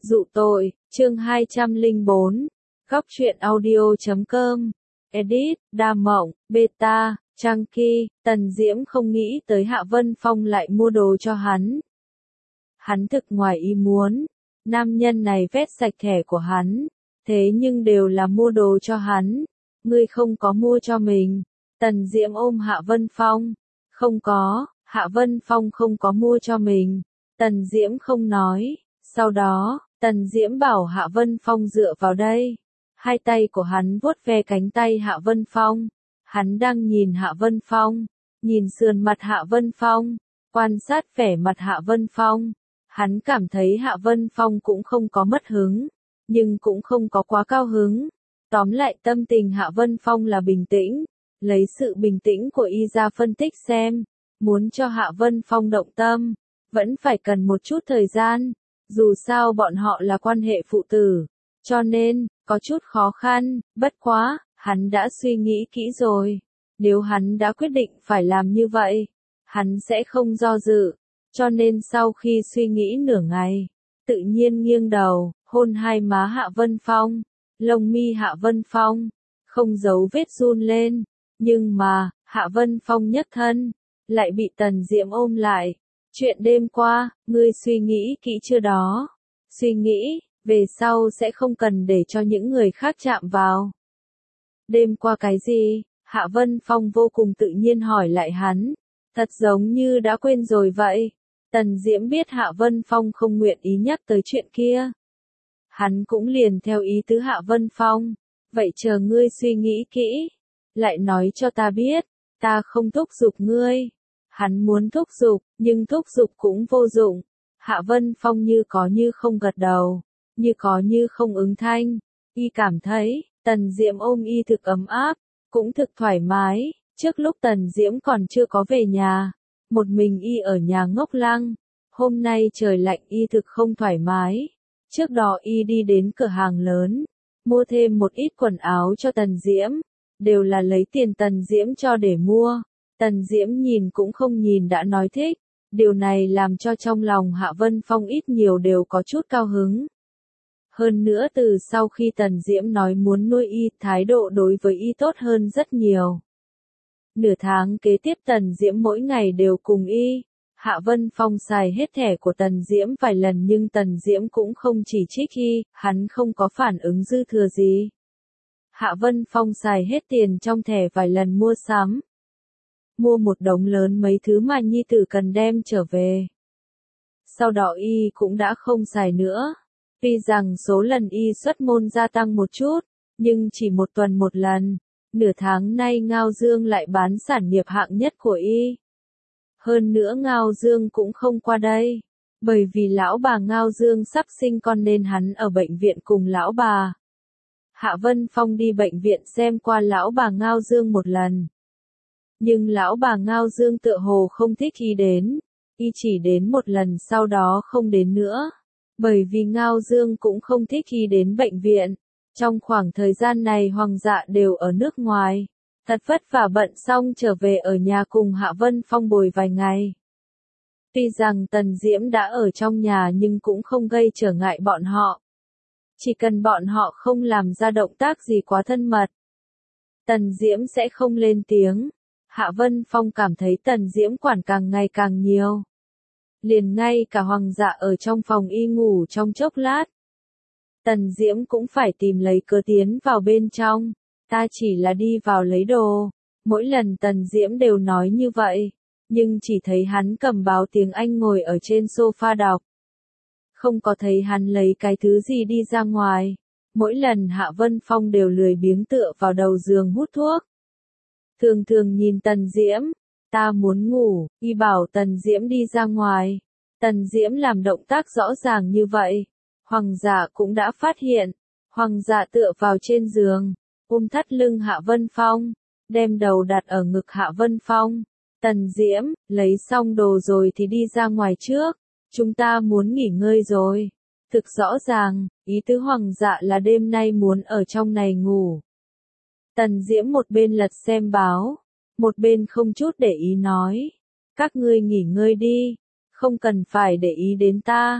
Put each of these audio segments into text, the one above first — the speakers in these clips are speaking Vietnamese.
Dụ tội, chương 204, Góc truyện audio.com, Edit, Đa Mộng, Beta, Chunky, Tần Diễm không nghĩ tới Hạ Vân Phong lại mua đồ cho hắn. Hắn thực ngoài ý muốn, nam nhân này vét sạch thẻ của hắn, thế nhưng đều là mua đồ cho hắn, ngươi không có mua cho mình. Tần Diễm ôm Hạ Vân Phong, không có, Hạ Vân Phong không có mua cho mình. Tần Diễm không nói, sau đó, Tần Diễm bảo Hạ Vân Phong dựa vào đây. Hai tay của hắn vuốt ve cánh tay Hạ Vân Phong. Hắn đang nhìn Hạ Vân Phong, nhìn sườn mặt Hạ Vân Phong, quan sát vẻ mặt Hạ Vân Phong. Hắn cảm thấy Hạ Vân Phong cũng không có mất hứng, nhưng cũng không có quá cao hứng. Tóm lại tâm tình Hạ Vân Phong là bình tĩnh, lấy sự bình tĩnh của y ra phân tích xem, muốn cho Hạ Vân Phong động tâm, vẫn phải cần một chút thời gian, dù sao bọn họ là quan hệ phụ tử, cho nên, có chút khó khăn, bất quá, hắn đã suy nghĩ kỹ rồi, nếu hắn đã quyết định phải làm như vậy, hắn sẽ không do dự, cho nên sau khi suy nghĩ nửa ngày, tự nhiên nghiêng đầu, hôn hai má Hạ Vân Phong, lông mi Hạ Vân Phong, không giấu vết run lên, nhưng mà, Hạ Vân Phong nhất thân, lại bị Tần Diễm ôm lại. Chuyện đêm qua, ngươi suy nghĩ kỹ chưa đó? Suy nghĩ, về sau sẽ không cần để cho những người khác chạm vào. Đêm qua cái gì? Hạ Vân Phong vô cùng tự nhiên hỏi lại hắn. Thật giống như đã quên rồi vậy. Tần Diễm biết Hạ Vân Phong không nguyện ý nhắc tới chuyện kia. Hắn cũng liền theo ý tứ Hạ Vân Phong. Vậy chờ ngươi suy nghĩ kỹ. Lại nói cho ta biết, ta không thúc giục ngươi. Hắn muốn thúc giục, nhưng thúc giục cũng vô dụng. Hạ Vân Phong như có như không gật đầu, như có như không ứng thanh. Y cảm thấy, Tần Diễm ôm y thực ấm áp, cũng thực thoải mái. Trước lúc Tần Diễm còn chưa có về nhà, một mình y ở nhà ngốc lăng. Hôm nay trời lạnh y thực không thoải mái. Trước đó y đi đến cửa hàng lớn, mua thêm một ít quần áo cho Tần Diễm, đều là lấy tiền Tần Diễm cho để mua. Tần Diễm nhìn cũng không nhìn đã nói thích, điều này làm cho trong lòng Hạ Vân Phong ít nhiều đều có chút cao hứng. Hơn nữa từ sau khi Tần Diễm nói muốn nuôi y, thái độ đối với y tốt hơn rất nhiều. Nửa tháng kế tiếp Tần Diễm mỗi ngày đều cùng y. Hạ Vân Phong xài hết thẻ của Tần Diễm vài lần nhưng Tần Diễm cũng không chỉ trích y, hắn không có phản ứng dư thừa gì. Hạ Vân Phong xài hết tiền trong thẻ vài lần mua sắm. Mua một đống lớn mấy thứ mà nhi tử cần đem trở về. Sau đó y cũng đã không xài nữa. Tuy rằng số lần y xuất môn gia tăng một chút, nhưng chỉ một tuần một lần. Nửa tháng nay Ngao Dương lại bán sản nghiệp hạng nhất của y. Hơn nữa Ngao Dương cũng không qua đây. Bởi vì lão bà Ngao Dương sắp sinh con nên hắn ở bệnh viện cùng lão bà. Hạ Vân Phong đi bệnh viện xem qua lão bà Ngao Dương một lần. Nhưng lão bà Ngao Dương tựa hồ không thích y đến. Y chỉ đến một lần sau đó không đến nữa. Bởi vì Ngao Dương cũng không thích y đến bệnh viện. Trong khoảng thời gian này Hoàng Dạ đều ở nước ngoài. Thật vất vả bận xong trở về ở nhà cùng Hạ Vân Phong bồi vài ngày. Tuy rằng Tần Diễm đã ở trong nhà nhưng cũng không gây trở ngại bọn họ. Chỉ cần bọn họ không làm ra động tác gì quá thân mật, Tần Diễm sẽ không lên tiếng. Hạ Vân Phong cảm thấy Tần Diễm quản càng ngày càng nhiều. Liền ngay cả Hoàng Dạ ở trong phòng y ngủ trong chốc lát. Tần Diễm cũng phải tìm lấy cớ tiến vào bên trong. Ta chỉ là đi vào lấy đồ. Mỗi lần Tần Diễm đều nói như vậy. Nhưng chỉ thấy hắn cầm báo tiếng Anh ngồi ở trên sofa đọc. Không có thấy hắn lấy cái thứ gì đi ra ngoài. Mỗi lần Hạ Vân Phong đều lười biếng tựa vào đầu giường hút thuốc. Thường thường nhìn Tần Diễm, ta muốn ngủ, y bảo Tần Diễm đi ra ngoài. Tần Diễm làm động tác rõ ràng như vậy. Hoàng Dạ cũng đã phát hiện. Hoàng Dạ tựa vào trên giường, ôm thắt lưng Hạ Vân Phong, đem đầu đặt ở ngực Hạ Vân Phong. Tần Diễm, lấy xong đồ rồi thì đi ra ngoài trước. Chúng ta muốn nghỉ ngơi rồi. Thực rõ ràng, ý tứ Hoàng Dạ là đêm nay muốn ở trong này ngủ. Tần Diễm một bên lật xem báo, một bên không chút để ý nói. Các ngươi nghỉ ngơi đi, không cần phải để ý đến ta.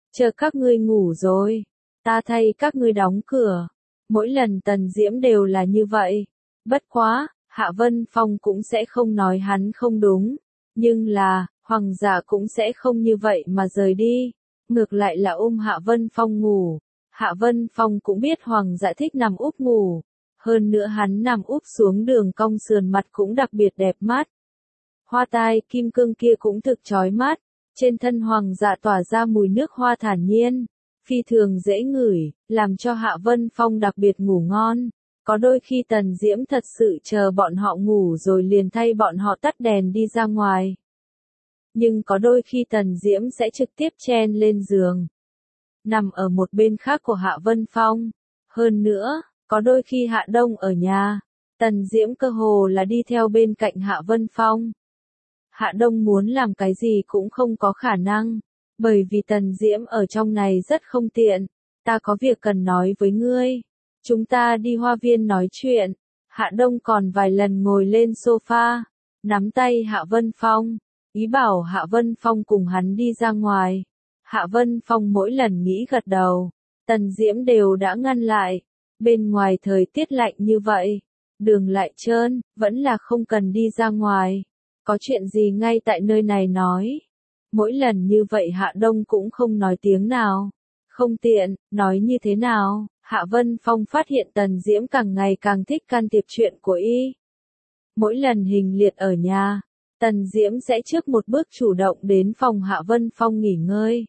chờ các ngươi ngủ rồi, ta thay các ngươi đóng cửa. Mỗi lần Tần Diễm đều là như vậy. Bất quá, Hạ Vân Phong cũng sẽ không nói hắn không đúng. Nhưng là, Hoàng giả cũng sẽ không như vậy mà rời đi. Ngược lại là ôm Hạ Vân Phong ngủ. Hạ Vân Phong cũng biết Hoàng giả thích nằm úp ngủ. Hơn nữa hắn nằm úp xuống đường cong sườn mặt cũng đặc biệt đẹp mắt. Hoa tai kim cương kia cũng thực chói mắt. Trên thân Hoàng giả tỏa ra mùi nước hoa thản nhiên. Phi thường dễ ngửi, làm cho Hạ Vân Phong đặc biệt ngủ ngon. Có đôi khi Tần Diễm thật sự chờ bọn họ ngủ rồi liền thay bọn họ tắt đèn đi ra ngoài. Nhưng có đôi khi Tần Diễm sẽ trực tiếp chen lên giường, nằm ở một bên khác của Hạ Vân Phong. Hơn nữa, có đôi khi Hạ Đông ở nhà, Tần Diễm cơ hồ là đi theo bên cạnh Hạ Vân Phong. Hạ Đông muốn làm cái gì cũng không có khả năng, bởi vì Tần Diễm ở trong này rất không tiện. Ta có việc cần nói với ngươi. Chúng ta đi hoa viên nói chuyện. Hạ Đông còn vài lần ngồi lên sofa, nắm tay Hạ Vân Phong, ý bảo Hạ Vân Phong cùng hắn đi ra ngoài. Hạ Vân Phong mỗi lần nghĩ gật đầu, Tần Diễm đều đã ngăn lại. Bên ngoài thời tiết lạnh như vậy, đường lại trơn, vẫn là không cần đi ra ngoài. Có chuyện gì ngay tại nơi này nói. Mỗi lần như vậy Hạ Đông cũng không nói tiếng nào. Không tiện, nói như thế nào, Hạ Vân Phong phát hiện Tần Diễm càng ngày càng thích can thiệp chuyện của y. Mỗi lần Hình Liệt ở nhà, Tần Diễm sẽ trước một bước chủ động đến phòng Hạ Vân Phong nghỉ ngơi.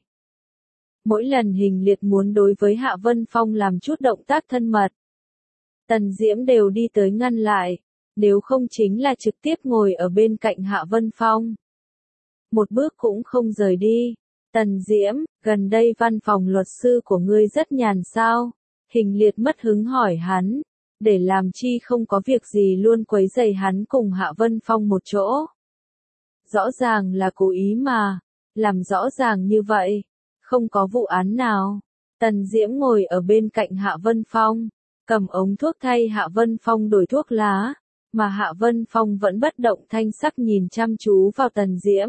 Mỗi lần Hình Liệt muốn đối với Hạ Vân Phong làm chút động tác thân mật, Tần Diễm đều đi tới ngăn lại, nếu không chính là trực tiếp ngồi ở bên cạnh Hạ Vân Phong. Một bước cũng không rời đi. Tần Diễm, gần đây văn phòng luật sư của ngươi rất nhàn sao? Hình Liệt mất hứng hỏi hắn, để làm chi không có việc gì luôn quấy rầy hắn cùng Hạ Vân Phong một chỗ. Rõ ràng là cố ý mà, làm rõ ràng như vậy, không có vụ án nào. Tần Diễm ngồi ở bên cạnh Hạ Vân Phong, cầm ống thuốc thay Hạ Vân Phong đổi thuốc lá, mà Hạ Vân Phong vẫn bất động thanh sắc nhìn chăm chú vào Tần Diễm.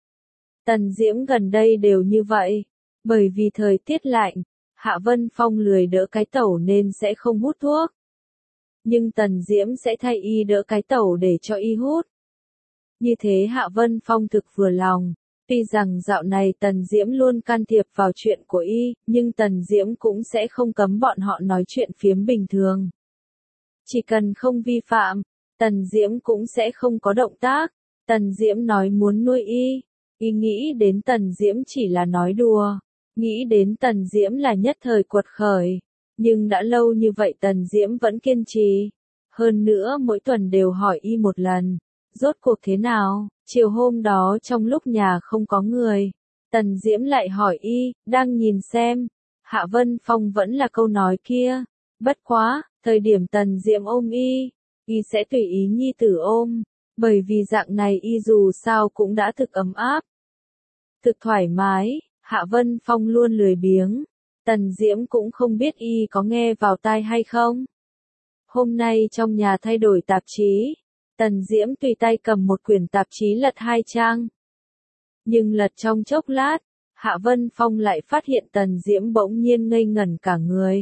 Tần Diễm gần đây đều như vậy, bởi vì thời tiết lạnh, Hạ Vân Phong lười đỡ cái tẩu nên sẽ không hút thuốc. Nhưng Tần Diễm sẽ thay y đỡ cái tẩu để cho y hút. Như thế Hạ Vân Phong thực vừa lòng, tuy rằng dạo này Tần Diễm luôn can thiệp vào chuyện của y, nhưng Tần Diễm cũng sẽ không cấm bọn họ nói chuyện phiếm bình thường. Chỉ cần không vi phạm, Tần Diễm cũng sẽ không có động tác. Tần Diễm nói muốn nuôi y. Y nghĩ đến Tần Diễm chỉ là nói đùa, nghĩ đến Tần Diễm là nhất thời quật khởi, nhưng đã lâu như vậy Tần Diễm vẫn kiên trì. Hơn nữa mỗi tuần đều hỏi y một lần, rốt cuộc thế nào. Chiều hôm đó trong lúc nhà không có người, Tần Diễm lại hỏi y, đang nhìn xem. Hạ Vân Phong vẫn là câu nói kia, bất quá, thời điểm Tần Diễm ôm y sẽ tùy ý nhi tử ôm. Bởi vì dạng này y dù sao cũng đã thực ấm áp, thực thoải mái. Hạ Vân Phong luôn lười biếng. Tần Diễm cũng không biết y có nghe vào tai hay không. Hôm nay trong nhà thay đổi tạp chí, Tần Diễm tùy tay cầm một quyển tạp chí lật 2 trang. Nhưng lật trong chốc lát, Hạ Vân Phong lại phát hiện Tần Diễm bỗng nhiên ngây ngẩn cả người.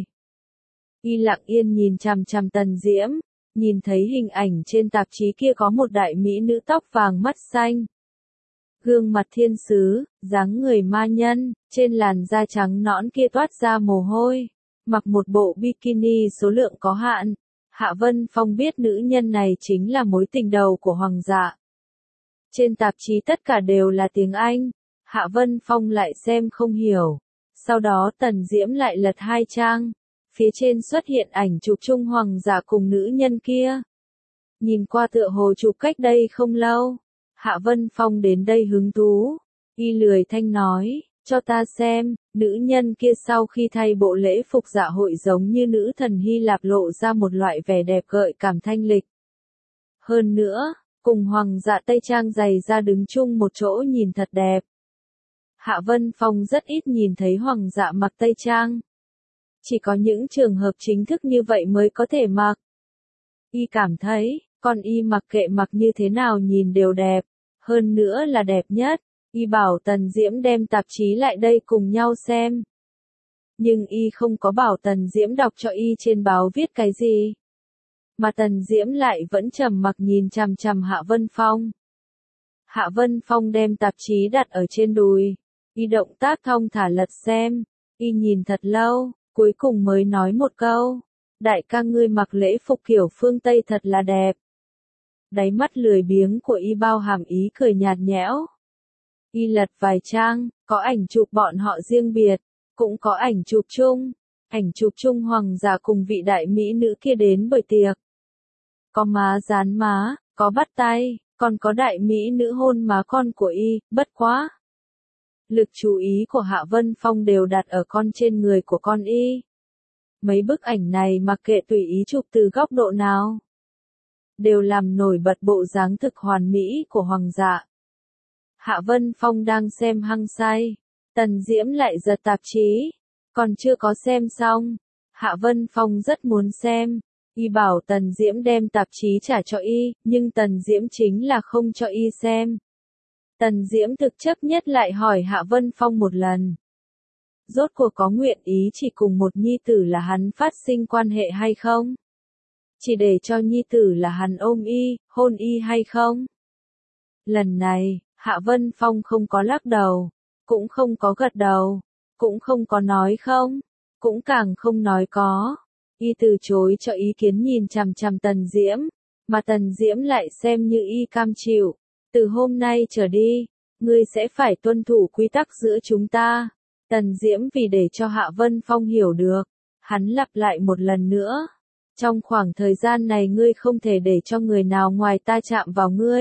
Y lặng yên nhìn chằm chằm Tần Diễm, nhìn thấy hình ảnh trên tạp chí kia có một đại mỹ nữ tóc vàng mắt xanh. Gương mặt thiên sứ, dáng người ma nhân, trên làn da trắng nõn kia toát ra mồ hôi, mặc một bộ bikini số lượng có hạn. Hạ Vân Phong biết nữ nhân này chính là mối tình đầu của Hoàng dạ. Trên tạp chí tất cả đều là tiếng Anh, Hạ Vân Phong lại xem không hiểu. Sau đó Tần Diễm lại lật 2 trang, phía trên xuất hiện ảnh chụp chung Hoàng dạ cùng nữ nhân kia. Nhìn qua tựa hồ chụp cách đây không lâu. Hạ Vân Phong đến đây hứng thú, y lười thanh nói, cho ta xem. Nữ nhân kia sau khi thay bộ lễ phục dạ hội giống như nữ thần Hy Lạp, lộ ra một loại vẻ đẹp gợi cảm thanh lịch. Hơn nữa, cùng Hoàng dạ Tây Trang dày ra đứng chung một chỗ nhìn thật đẹp. Hạ Vân Phong rất ít nhìn thấy Hoàng dạ mặc Tây Trang. Chỉ có những trường hợp chính thức như vậy mới có thể mặc. Y cảm thấy, còn y mặc kệ mặc như thế nào nhìn đều đẹp, hơn nữa là đẹp nhất. Y bảo Tần Diễm đem tạp chí lại đây cùng nhau xem. Nhưng Y không có bảo Tần Diễm đọc cho Y trên báo viết cái gì. Mà Tần Diễm lại vẫn trầm mặc nhìn chằm chằm Hạ Vân Phong. Hạ Vân Phong đem tạp chí đặt ở trên đùi. Y động tác thong thả lật xem. Y nhìn thật lâu, cuối cùng mới nói một câu. Đại ca ngươi mặc lễ phục kiểu phương Tây thật là đẹp. Đáy mắt lười biếng của Y bao hàm ý cười nhạt nhẽo. Y lật vài trang, có ảnh chụp bọn họ riêng biệt, cũng có ảnh chụp chung. Ảnh chụp chung hoàng giả cùng vị đại mỹ nữ kia đến buổi tiệc. Có má dán má, có bắt tay, còn có đại mỹ nữ hôn má con của Y, bất quá. Lực chú ý của Hạ Vân Phong đều đặt ở con trên người của con Y. Mấy bức ảnh này mặc kệ tùy ý chụp từ góc độ nào, đều làm nổi bật bộ dáng thực hoàn mỹ của hoàng dạ. Hạ Vân Phong đang xem hăng say, Tần Diễm lại giật tạp chí, còn chưa có xem xong. Hạ Vân Phong rất muốn xem, Y bảo Tần Diễm đem tạp chí trả cho Y, nhưng Tần Diễm chính là không cho Y xem. Tần Diễm thực chấp nhất lại hỏi Hạ Vân Phong một lần. Rốt cuộc có nguyện ý chỉ cùng một nhi tử là hắn phát sinh quan hệ hay không? Chỉ để cho nhi tử là hắn ôm Y, hôn Y hay không? Lần này, Hạ Vân Phong không có lắc đầu, cũng không có gật đầu, cũng không có nói không, cũng càng không nói có. Y từ chối cho ý kiến nhìn chằm chằm Tần Diễm, mà Tần Diễm lại xem như Y cam chịu. Từ hôm nay trở đi, ngươi sẽ phải tuân thủ quy tắc giữa chúng ta. Tần Diễm vì để cho Hạ Vân Phong hiểu được, hắn lặp lại một lần nữa. Trong khoảng thời gian này ngươi không thể để cho người nào ngoài ta chạm vào ngươi.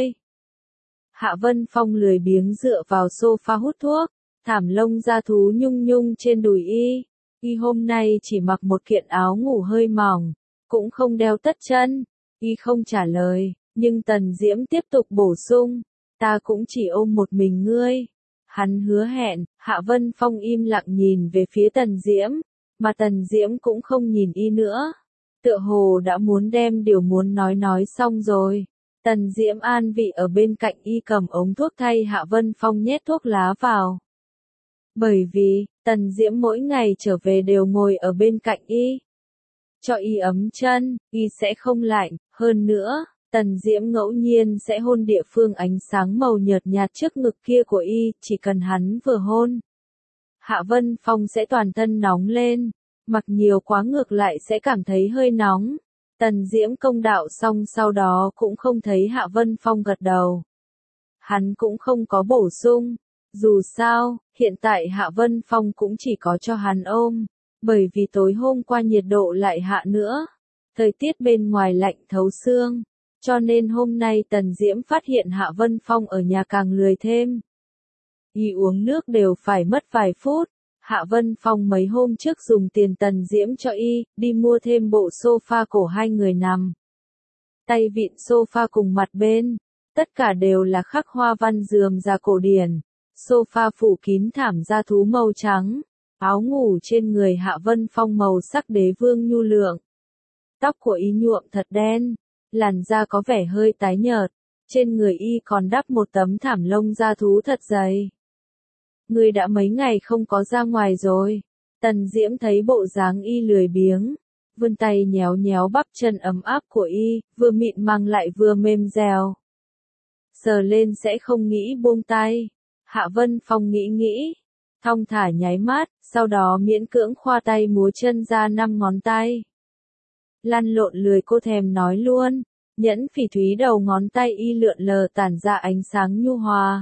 Hạ Vân Phong lười biếng dựa vào sofa hút thuốc, thảm lông da thú nhung nhung trên đùi Y. Y hôm nay chỉ mặc một kiện áo ngủ hơi mỏng, cũng không đeo tất chân. Y không trả lời, nhưng Tần Diễm tiếp tục bổ sung, ta cũng chỉ ôm một mình ngươi. Hắn hứa hẹn. Hạ Vân Phong im lặng nhìn về phía Tần Diễm, mà Tần Diễm cũng không nhìn Y nữa. Tựa hồ đã muốn đem điều muốn nói xong rồi. Tần Diễm an vị ở bên cạnh Y cầm ống thuốc thay Hạ Vân Phong nhét thuốc lá vào. Bởi vì, Tần Diễm mỗi ngày trở về đều ngồi ở bên cạnh Y. Cho Y ấm chân, Y sẽ không lạnh, hơn nữa, Tần Diễm ngẫu nhiên sẽ hôn địa phương ánh sáng màu nhợt nhạt trước ngực kia của Y, chỉ cần hắn vừa hôn. Hạ Vân Phong sẽ toàn thân nóng lên, mặc nhiều quá ngược lại sẽ cảm thấy hơi nóng. Tần Diễm công đạo xong sau đó cũng không thấy Hạ Vân Phong gật đầu. Hắn cũng không có bổ sung. Dù sao, hiện tại Hạ Vân Phong cũng chỉ có cho hắn ôm, bởi vì tối hôm qua nhiệt độ lại hạ nữa. Thời tiết bên ngoài lạnh thấu xương, cho nên hôm nay Tần Diễm phát hiện Hạ Vân Phong ở nhà càng lười thêm. Y uống nước đều phải mất vài phút. Hạ Vân Phong mấy hôm trước dùng tiền Tần Diễm cho Y, đi mua thêm bộ sofa cổ hai người nằm. Tay vịn sofa cùng mặt bên, tất cả đều là khắc hoa văn rườm rà cổ điển. Sofa phủ kín thảm da thú màu trắng, áo ngủ trên người Hạ Vân Phong màu sắc đế vương nhu lượng. Tóc của Y nhuộm thật đen, làn da có vẻ hơi tái nhợt, trên người Y còn đắp một tấm thảm lông da thú thật dày. Ngươi đã mấy ngày không có ra ngoài rồi. Tần Diễm thấy bộ dáng Y lười biếng, vươn tay nhéo nhéo bắp chân ấm áp của Y, vừa mịn màng lại vừa mềm dẻo. Sờ lên sẽ không nghĩ buông tay. Hạ Vân Phong nghĩ, thong thả nháy mắt, sau đó miễn cưỡng khoa tay múa chân ra 5 ngón tay. Lăn lộn lười cô thèm nói luôn, nhẫn phỉ thúy đầu ngón tay Y lượn lờ tản ra ánh sáng nhu hòa.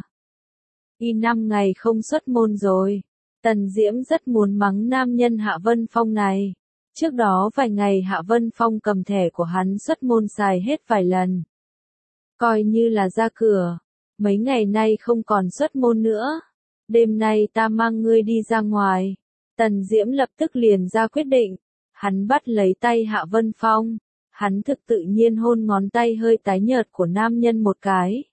Y 5 ngày không xuất môn rồi. Tần Diễm rất muốn mắng nam nhân Hạ Vân Phong này. Trước đó vài ngày Hạ Vân Phong cầm thẻ của hắn xuất môn xài hết vài lần. Coi như là ra cửa. Mấy ngày nay không còn xuất môn nữa. Đêm nay ta mang ngươi đi ra ngoài. Tần Diễm lập tức liền ra quyết định. Hắn bắt lấy tay Hạ Vân Phong. Hắn thực tự nhiên hôn ngón tay hơi tái nhợt của nam nhân một cái.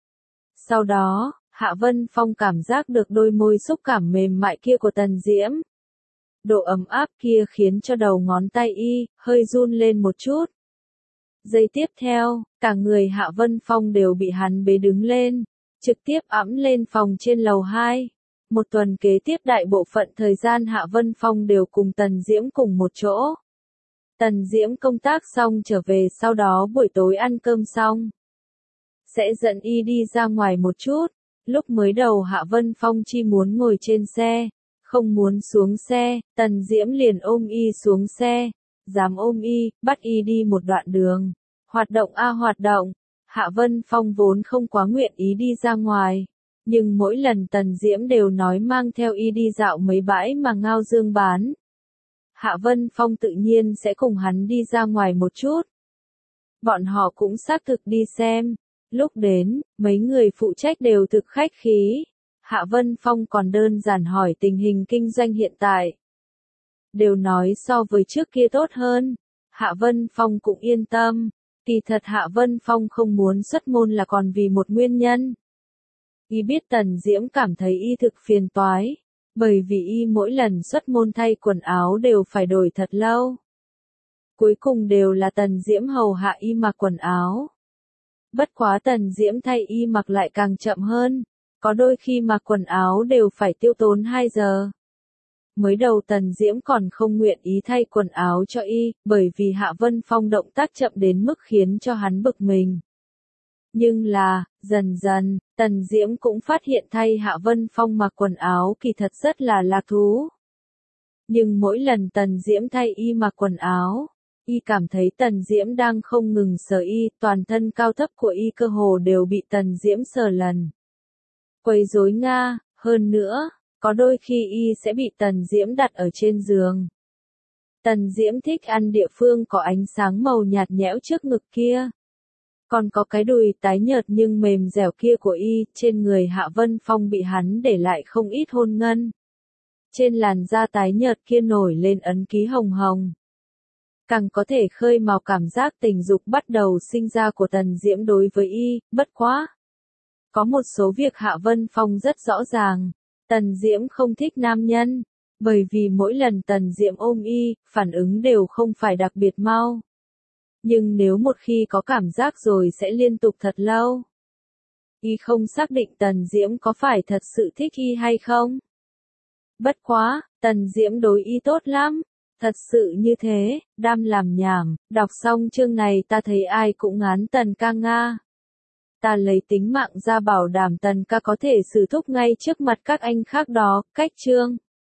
Sau đó, Hạ Vân Phong cảm giác được đôi môi xúc cảm mềm mại kia của Tần Diễm. Độ ấm áp kia khiến cho đầu ngón tay Y hơi run lên một chút. Giây tiếp theo, cả người Hạ Vân Phong đều bị hắn bế đứng lên. trực tiếp ẵm lên phòng trên lầu 2. Một tuần kế tiếp đại bộ phận thời gian Hạ Vân Phong đều cùng Tần Diễm cùng một chỗ. Tần Diễm công tác xong trở về, sau đó buổi tối ăn cơm xong sẽ dẫn y đi ra ngoài một chút. Lúc mới đầu Hạ Vân Phong chỉ muốn ngồi trên xe, không muốn xuống xe, Tần Diễm liền ôm y xuống xe, dám ôm y, bắt y đi một đoạn đường. Hoạt động a hoạt động, Hạ Vân Phong vốn không quá nguyện ý đi ra ngoài, nhưng mỗi lần Tần Diễm đều nói mang theo y đi dạo mấy bãi mà Ngao Dương bán. Hạ Vân Phong tự nhiên sẽ cùng hắn đi ra ngoài một chút. Bọn họ cũng xác thực đi xem. Lúc đến, mấy người phụ trách đều thực khách khí. Hạ Vân Phong còn đơn giản hỏi tình hình kinh doanh hiện tại. Đều nói so với trước kia tốt hơn. Hạ Vân Phong cũng yên tâm. Kỳ thật Hạ Vân Phong không muốn xuất môn là còn vì một nguyên nhân. Y biết Tần Diễm cảm thấy y thực phiền toái. Bởi vì y mỗi lần xuất môn thay quần áo đều phải đổi thật lâu. Cuối cùng đều là Tần Diễm hầu hạ y mặc quần áo. Bất quá Tần Diễm thay y mặc lại càng chậm hơn, có đôi khi mặc quần áo đều phải tiêu tốn 2 giờ. Mới đầu Tần Diễm còn không nguyện ý thay quần áo cho y, bởi vì Hạ Vân Phong động tác chậm đến mức khiến cho hắn bực mình. Nhưng là, dần dần, Tần Diễm cũng phát hiện thay Hạ Vân Phong mặc quần áo kỳ thật rất là lạc thú. Nhưng mỗi lần Tần Diễm thay y mặc quần áo, y cảm thấy Tần Diễm đang không ngừng sờ y, toàn thân cao thấp của y cơ hồ đều bị Tần Diễm sờ lần. Quấy rối Nga, hơn nữa, có đôi khi y sẽ bị Tần Diễm đặt ở trên giường. Tần Diễm thích ăn địa phương có ánh sáng màu nhạt nhẽo trước ngực kia. Còn có cái đùi tái nhợt nhưng mềm dẻo kia của y, trên người Hạ Vân Phong bị hắn để lại không ít hôn ngân. Trên làn da tái nhợt kia nổi lên ấn ký hồng hồng. Càng có thể khơi mào cảm giác tình dục bắt đầu sinh ra của Tần Diễm đối với y, bất quá. Có một số việc Hạ Vân Phong rất rõ ràng, Tần Diễm không thích nam nhân, bởi vì mỗi lần Tần Diễm ôm y, phản ứng đều không phải đặc biệt mau. Nhưng nếu một khi có cảm giác rồi sẽ liên tục thật lâu. Y không xác định Tần Diễm có phải thật sự thích y hay không. Bất quá, Tần Diễm đối y tốt lắm. Thật sự như thế, đam làm nhảm, đọc xong chương này ta thấy ai cũng ngán Tần ca Nga. Ta lấy tính mạng ra bảo đảm Tần ca có thể xử thúc ngay trước mặt các anh khác đó, cách chương.